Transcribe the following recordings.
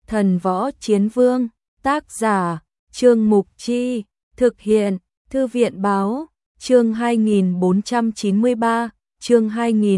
Thần Võ Chiến Vương, tác giả, Trương Mục Chi, thực hiện, Thư viện Báo, chương 2493, chương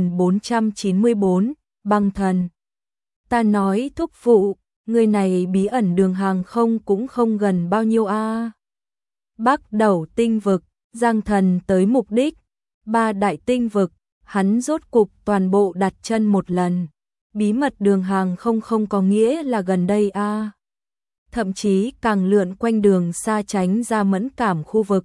2494, băng thần. Ta nói thúc phụ, người này bí ẩn đường hàng không cũng không gần bao nhiêu a. Bắc Đầu tinh vực, Giang Thần tới mục đích, 3 đại tinh vực, hắn rốt cục toàn bộ đặt chân một lần. Bí mật đường hàng không có nghĩa là gần đây a. Thậm chí càng lượn quanh đường xa tránh ra mẫn cảm khu vực.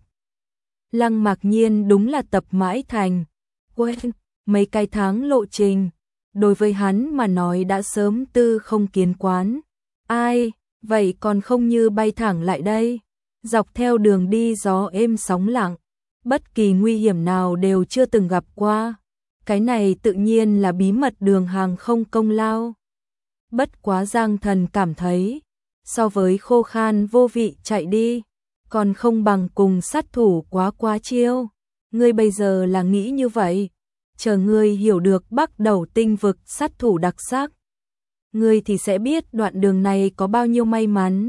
Lăng Mạc Nhiên đúng là tập mãi thành quên mấy cái tháng lộ trình, đối với hắn mà nói đã sớm tư không kiến quán. Ai, vậy còn không như bay thẳng lại đây, dọc theo đường đi gió êm sóng lặng, bất kỳ nguy hiểm nào đều chưa từng gặp qua. Cái này tự nhiên là bí mật đường hàng không công lao. Bất quá Giang Thần cảm thấy, so với khô khan vô vị chạy đi, còn không bằng cùng sát thủ quá chiêu. Ngươi bây giờ là nghĩ như vậy, chờ ngươi hiểu được Bắc Đầu tinh vực sát thủ đặc sắc, ngươi thì sẽ biết đoạn đường này có bao nhiêu may mắn.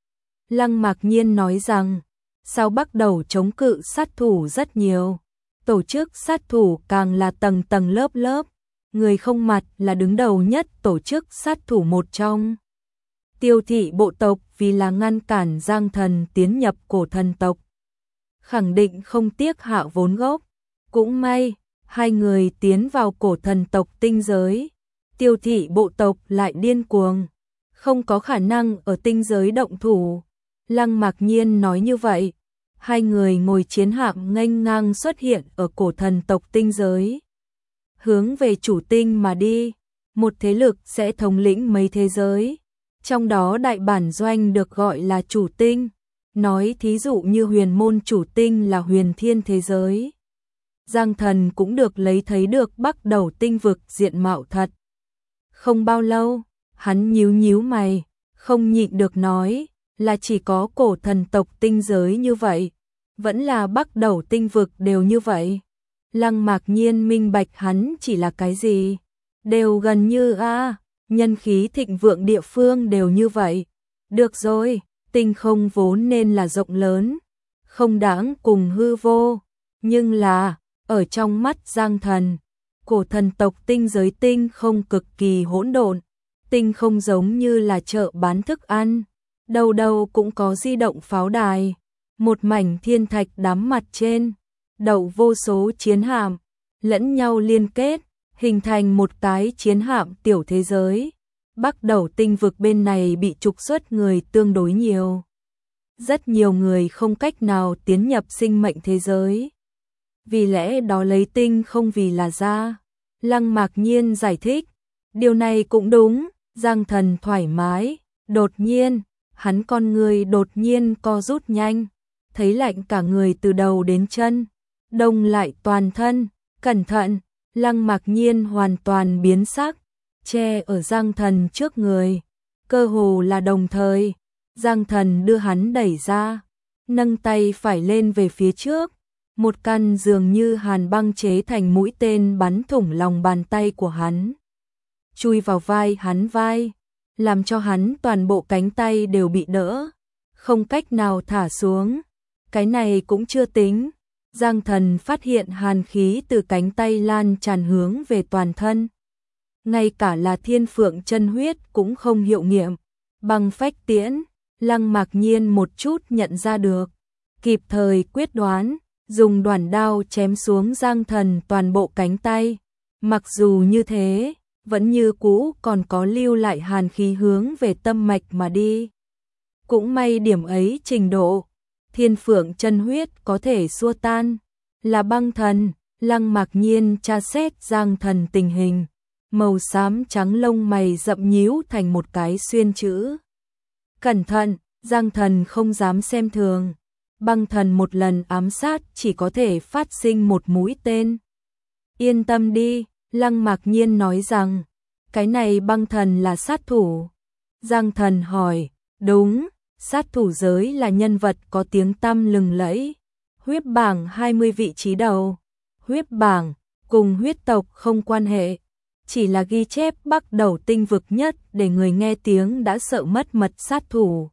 Lăng Mạc Nhiên nói rằng, sau Bắc Đầu chống cự sát thủ rất nhiều, tổ chức sát thủ càng là tầng tầng lớp, người không mặt là đứng đầu nhất tổ chức sát thủ một trong. Tiêu thị bộ tộc vì là ngăn cản Giang Thần tiến nhập cổ thần tộc, khẳng định không tiếc hạ vốn gốc. Cũng may, hai người tiến vào cổ thần tộc tinh giới, Tiêu thị bộ tộc lại điên cuồng, không có khả năng ở tinh giới động thủ. Lăng Mạc Nhiên nói như vậy, hai người ngồi chiến hạm nghênh ngang xuất hiện ở cổ thần tộc tinh giới, hướng về chủ tinh mà đi. Một thế lực sẽ thống lĩnh mấy thế giới, trong đó đại bản doanh được gọi là chủ tinh. Nói thí dụ như huyền môn chủ tinh là huyền thiên thế giới. Giang Thần cũng được lấy thấy được Bắc Đầu tinh vực diện mạo thật. Không bao lâu, hắn nhíu mày, không nhịn được nói, là chỉ có cổ thần tộc tinh giới như vậy, vẫn là Bắc Đầu tinh vực đều như vậy. Lăng Mạc Nhiên minh bạch hắn chỉ là cái gì, đều gần như nhân khí thịnh vượng địa phương đều như vậy. Được rồi, tinh không vốn nên là rộng lớn, không đáng cùng hư vô, nhưng là, ở trong mắt Giang Thần, cổ thần tộc tinh giới tinh không cực kỳ hỗn độn, tinh không giống như là chợ bán thức ăn, đâu đâu cũng có di động pháo đài, một mảnh thiên thạch đám mặt trên, đậu vô số chiến hạm, lẫn nhau liên kết, hình thành một cái chiến hạm tiểu thế giới. Bắc Đầu tinh vực bên này bị trục xuất người tương đối nhiều. Rất nhiều người không cách nào tiến nhập sinh mệnh thế giới. Vì lẽ đó lấy tinh không vì là ra. Lăng Mạc Nhiên giải thích, điều này cũng đúng. Giang Thần thoải mái, đột nhiên, hắn con người đột nhiên co rút nhanh, thấy lạnh cả người từ đầu đến chân, đông lại toàn thân. Cẩn thận, Lăng Mạc Nhiên hoàn toàn biến sắc, che ở Giang Thần trước người, cơ hồ là đồng thời. Giang Thần đưa hắn đẩy ra, nâng tay phải lên về phía trước, một căn dường như hàn băng chế thành mũi tên bắn thủng lòng bàn tay của hắn, chui vào vai hắn, làm cho hắn toàn bộ cánh tay đều bị đỡ, không cách nào thả xuống. Cái này cũng chưa tính, Giang Thần phát hiện hàn khí từ cánh tay lan tràn hướng về toàn thân. Ngay cả là thiên phượng chân huyết cũng không hiệu nghiệm. Băng phách tiễn, Lăng Mạc Nhiên một chút nhận ra được, kịp thời quyết đoán, dùng đoản đao chém xuống Giang Thần toàn bộ cánh tay. Mặc dù như thế, vẫn như cũ còn có lưu lại hàn khí hướng về tâm mạch mà đi. Cũng may điểm ấy trình độ, thiên phượng chân huyết có thể xua tan, là băng thần. Lăng Mạc Nhiên tra xét Giang Thần tình hình, màu xám trắng lông mày rậm nhíu thành một cái xuyên chữ. Cẩn thận, Giang Thần không dám xem thường. Băng thần một lần ám sát chỉ có thể phát sinh một mũi tên. Yên tâm đi, Lăng Mạc Nhiên nói rằng, cái này băng thần là sát thủ. Giang Thần hỏi, đúng, sát thủ giới là nhân vật có tiếng tăm lừng lẫy. Huyết bảng 20 vị trí đầu. Huyết bảng cùng huyết tộc không quan hệ, chỉ là ghi chép bắt đầu tinh vực nhất để người nghe tiếng đã sợ mất mật sát thủ.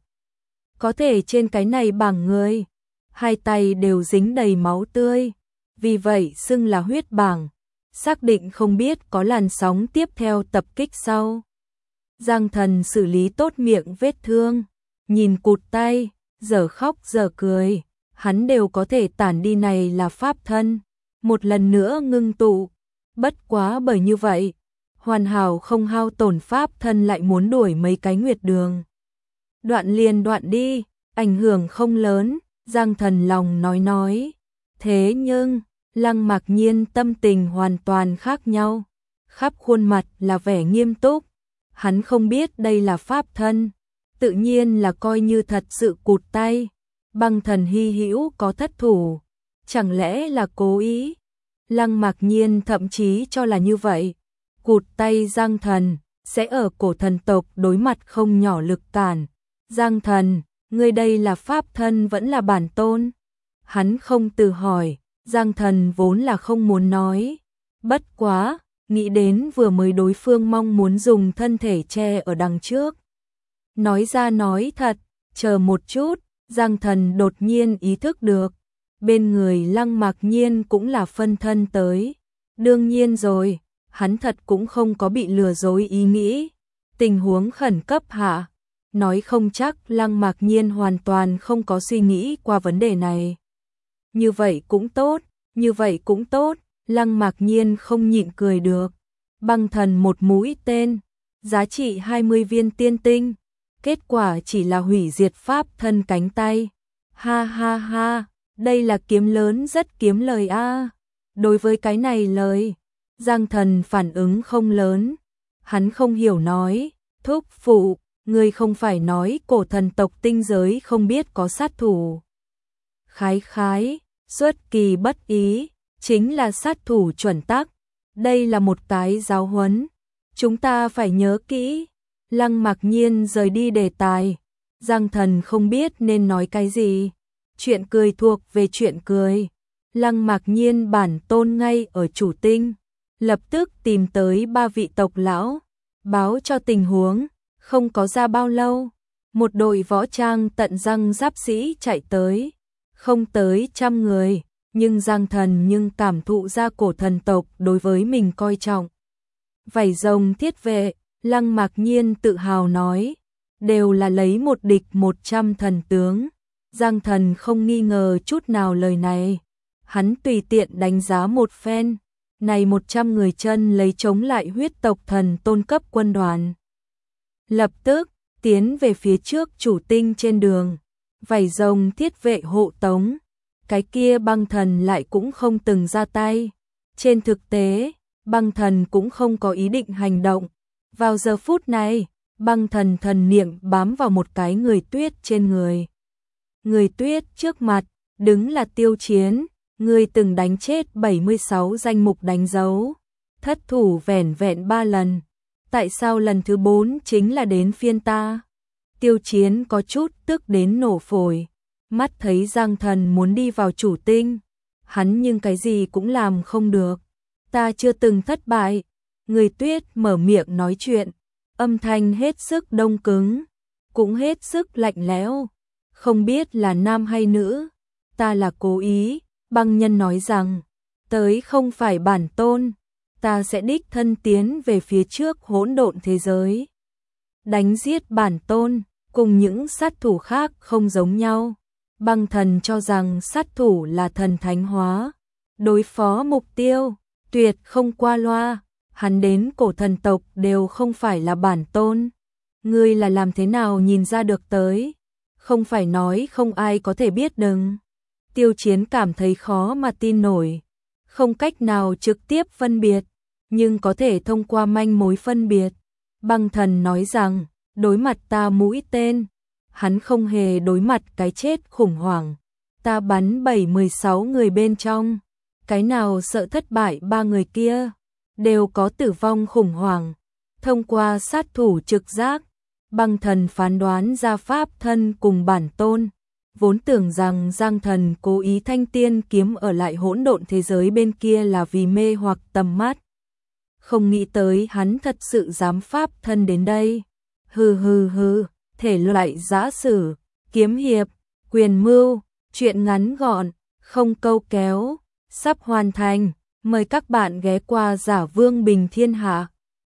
Có thể trên cái này bảng người, hai tay đều dính đầy máu tươi, vì vậy xưng là huyết bảng, xác định không biết có làn sóng tiếp theo tập kích sau. Giang Thần xử lý tốt miệng vết thương, nhìn cụt tay, giờ khóc giờ cười, hắn đều có thể tản đi, này là pháp thân, một lần nữa ngưng tụ, bất quá bởi như vậy, hoàn hảo không hao tổn pháp thân lại muốn đuổi mấy cái nguyệt đường. Đoạn liền đoạn đi, ảnh hưởng không lớn, Giang Thần lòng nói. Thế nhưng, Lăng Mạc Nhiên tâm tình hoàn toàn khác nhau, khắp khuôn mặt là vẻ nghiêm túc, hắn không biết đây là pháp thân, tự nhiên là coi như thật sự cụt tay. Băng thần hy hữu có thất thủ, chẳng lẽ là cố ý? Lăng Mạc Nhiên thậm chí cho là như vậy, cụt tay Giang Thần sẽ ở cổ thần tộc đối mặt không nhỏ lực cản. Giang Thần, ngươi đây là pháp thân vẫn là bản tôn? Hắn không tự hỏi, Giang Thần vốn là không muốn nói, bất quá, nghĩ đến vừa mới đối phương mong muốn dùng thân thể che ở đằng trước. Nói ra nói thật, chờ một chút, Giang Thần đột nhiên ý thức được, bên người Lăng Mạc Nhiên cũng là phân thân tới. Đương nhiên rồi, hắn thật cũng không có bị lừa dối ý nghĩ. Tình huống khẩn cấp hạ, nói không chắc Lăng Mạc Nhiên hoàn toàn không có suy nghĩ qua vấn đề này. Như vậy cũng tốt, như vậy cũng tốt, Lăng Mạc Nhiên không nhịn cười được. Băng thần một mũi tên, giá trị 20 viên tiên tinh, kết quả chỉ là hủy diệt pháp thân cánh tay. Ha ha ha, đây là kiếm lớn rất kiếm lời a. Đối với cái này lời, Giang Thần phản ứng không lớn. Hắn không hiểu nói, thúc phụ, ngươi không phải nói cổ thần tộc tinh giới không biết có sát thủ. Khái khái, xuất kỳ bất ý, chính là sát thủ chuẩn tắc. Đây là một cái giáo huấn, chúng ta phải nhớ kỹ. Lăng Mạc Nhiên rời đi đề tài, Giang Thần không biết nên nói cái gì. Chuyện cười thuộc về chuyện cười. Lăng Mạc Nhiên bản tôn ngay ở chủ tinh, lập tức tìm tới 3 vị tộc lão, báo cho tình huống. Không có ra bao lâu, một đội võ trang tận răng giáp sĩ chạy tới, không tới 100 người, nhưng Giang Thần nhưng cảm thụ ra cổ thần tộc đối với mình coi trọng. Vảy rồng thiết vệ, Lăng Mạc Nhiên tự hào nói, đều là lấy một địch 100 thần tướng. Giang Thần không nghi ngờ chút nào lời này, hắn tùy tiện đánh giá một phen, này 100 người chân lấy chống lại huyết tộc thần tôn cấp quân đoàn. Lập tức, tiến về phía trước chủ tinh trên đường, vảy rồng thiết vệ hộ tống, cái kia băng thần lại cũng không từng ra tay. Trên thực tế, băng thần cũng không có ý định hành động. Vào giờ phút này, băng thần thần niệm bám vào một cái người tuyết trên người. Người tuyết trước mặt, đứng là Tiêu Chiến, người từng đánh chết 76 danh mục đánh dấu, thất thủ vẻn vẹn 3 lần. Tại sao lần thứ 4 chính là đến phiên ta? Tiêu Chiến có chút tức đến nổ phổi, mắt thấy Giang Thần muốn đi vào chủ tinh, hắn nhưng cái gì cũng làm không được. Ta chưa từng thất bại. Người tuyết mở miệng nói chuyện, âm thanh hết sức đông cứng, cũng hết sức lạnh lẽo. Không biết là nam hay nữ, ta là cố ý. Băng nhân nói rằng, tới không phải bản tôn, ta sẽ đích thân tiến về phía trước hỗn độn thế giới. Đánh giết bản tôn, cùng những sát thủ khác không giống nhau. Băng thần cho rằng sát thủ là thần thánh hóa, đối phó mục tiêu, tuyệt không qua loa. Hắn đến cổ thần tộc đều không phải là bản tôn. Ngươi là làm thế nào nhìn ra được tới? Không phải nói không ai có thể biết đừng. Tiêu Chiến cảm thấy khó mà tin nổi, không cách nào trực tiếp phân biệt, nhưng có thể thông qua manh mối phân biệt. Băng thần nói rằng, đối mặt ta mũi tên, hắn không hề đối mặt cái chết khủng hoảng. Ta bắn 76 người bên trong, cái nào sợ thất bại 3 người kia, đều có tử vong khủng hoảng. Thông qua sát thủ trực giác, băng thần phán đoán ra pháp thân cùng bản tôn. Vốn tưởng rằng Giang Thần cố ý thanh tiên kiếm ở lại hỗn độn thế giới bên kia là vì mê hoặc tầm mắt. không nghĩ tới hắn thật sự dám pháp thân đến đây. Hừ, thể loại giã sử, kiếm hiệp, quyền mưu, truyện ngắn gọn, không câu kéo, sắp hoàn thành. Mời các bạn ghé qua Giả Vương Bình Thiên Hạ.